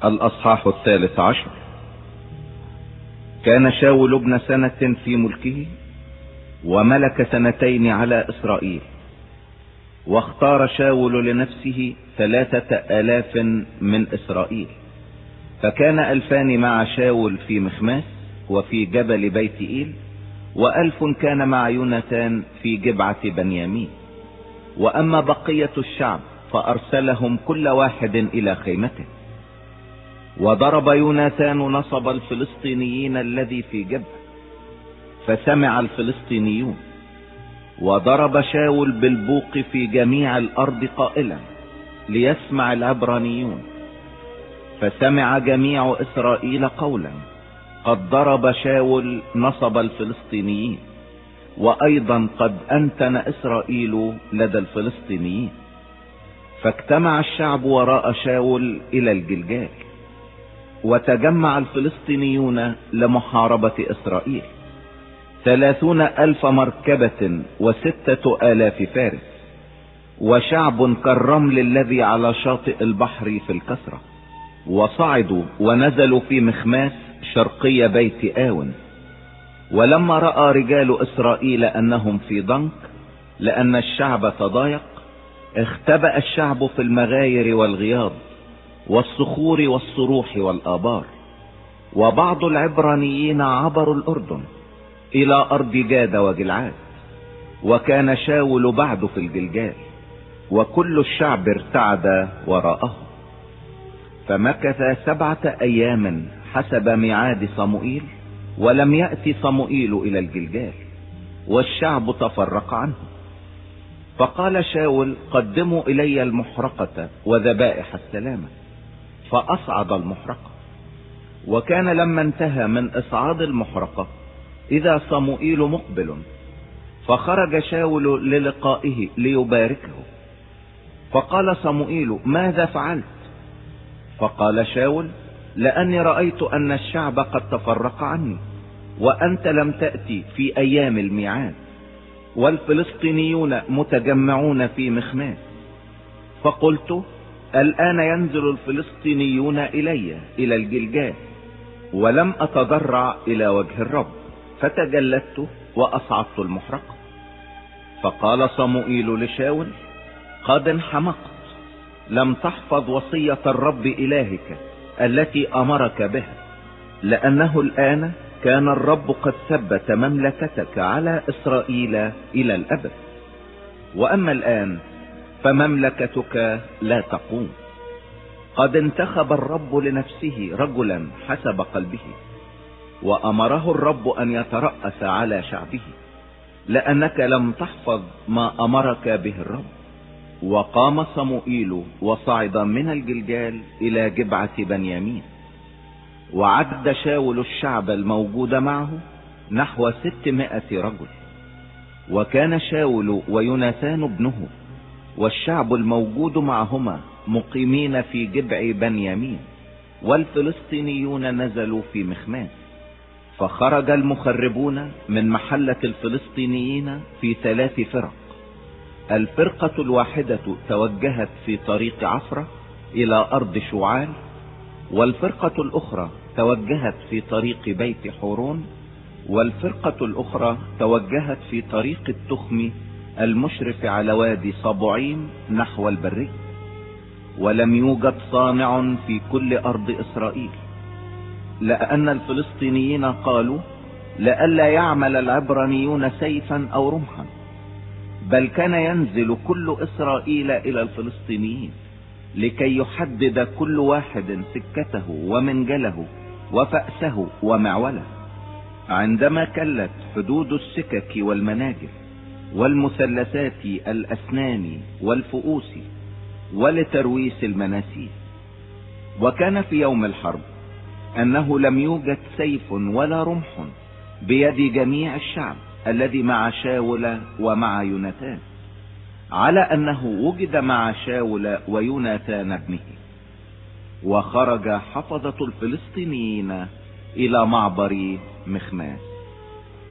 الأصحاح 13. كان شاول ابن سنة في ملكه، وملك 2 على إسرائيل. واختار شاول لنفسه 3000 من إسرائيل، فكان 2000 مع شاول في مخماس وفي جبل بيت إيل، و1000 كان مع يوناتان في جبعة بنيامين. وأما بقية الشعب فأرسلهم كل واحد إلى خيمته. وضرب يوناتان نصب الفلسطينيين الذي في جبهة، فسمع الفلسطينيون. وضرب شاول بالبوق في جميع الأرض قائلا: ليسمع العبرانيون. فسمع جميع إسرائيل قولا: قد ضرب شاول نصب الفلسطينيين، وأيضا قد أنتن إسرائيل لدى الفلسطينيين. فاجتمع الشعب وراء شاول إلى الجلجال، وتجمع الفلسطينيون لمحاربة إسرائيل 30,000 مركبة و6,000 فارس، وشعب كالرمل الذي على شاطئ البحر في الكثرة. وصعدوا ونزلوا في مخماس شرقي بيت آون. ولما رأى رجال إسرائيل أنهم في ضنك، لأن الشعب تضايق، اختبأ الشعب في المغاير والغياض والصخور والصروح والآبار. وبعض العبرانيين عبروا الأردن إلى أرض جاد وجلعاد، وكان شاول بعد في الجلجال، وكل الشعب ارتعد وراءه. فمكث 7 أيام حسب ميعاد صموئيل، ولم يأتي صموئيل إلى الجلجال، والشعب تفرق عنه. فقال شاول: قدموا إلي المحرقة وذبائح السلامة. فأصعد المحرقة. وكان لما انتهى من إصعاد المحرقة، إذا صموئيل مقبل، فخرج شاول للقائه ليباركه. فقال صموئيل: ماذا فعلت؟ فقال شاول: لأني رأيت أن الشعب قد تفرق عني، وأنت لم تأتي في أيام الميعاد، والفلسطينيون متجمعون في مخماس. فقلت: الآن ينزل الفلسطينيون إلي إلى الجلجال، ولم أتضرع إلى وجه الرب، فتجلدت وأصعدت المحرقة. فقال صموئيل لشاول: قد انحمقت، لم تحفظ وصية الرب إلهك التي أمرك بها، لأنه الآن كان الرب قد ثبت مملكتك على إسرائيل إلى الأبد. وأما الآن فمملكتك لا تقوم. قد انتخب الرب لنفسه رجلا حسب قلبه، وأمره الرب أن يترأس على شعبه، لأنك لم تحفظ ما أمرك به الرب. وقام صموئيل وصعد من الجلجال إلى جبعة بنيامين. وعد شاول الشعب الموجود معه نحو 600 رجل. وكان شاول ويوناتان ابنه والشعب الموجود معهما مقيمين في جبع بنيامين، والفلسطينيون نزلوا في مخماس. فخرج المخربون من محلة الفلسطينيين في 3 فرق. الفرقة الواحدة توجهت في طريق عفرة إلى أرض شعال، والفرقة الأخرى توجهت في طريق بيت حورون، والفرقة الأخرى توجهت في طريق التخم المشرف على وادي صبعيم نحو البري. ولم يوجد صانع في كل أرض إسرائيل، لأن الفلسطينيين قالوا: لئلا يعمل العبرانيون سيفا أو رمحا. بل كان ينزل كل إسرائيل إلى الفلسطينيين لكي يحدد كل واحد سكته ومنجله وفأسه ومعوله، عندما كلت حدود السكك والمناجل والمثلثات الأسنان والفؤوس ولترويس المناسيل. وكان في يوم الحرب أنه لم يوجد سيف ولا رمح بيد جميع الشعب الذي مع شاول ومع يوناتان، على أنه وجد مع شاول ويوناتان ابنه. وخرج حفظة الفلسطينيين إلى معبر مخماس.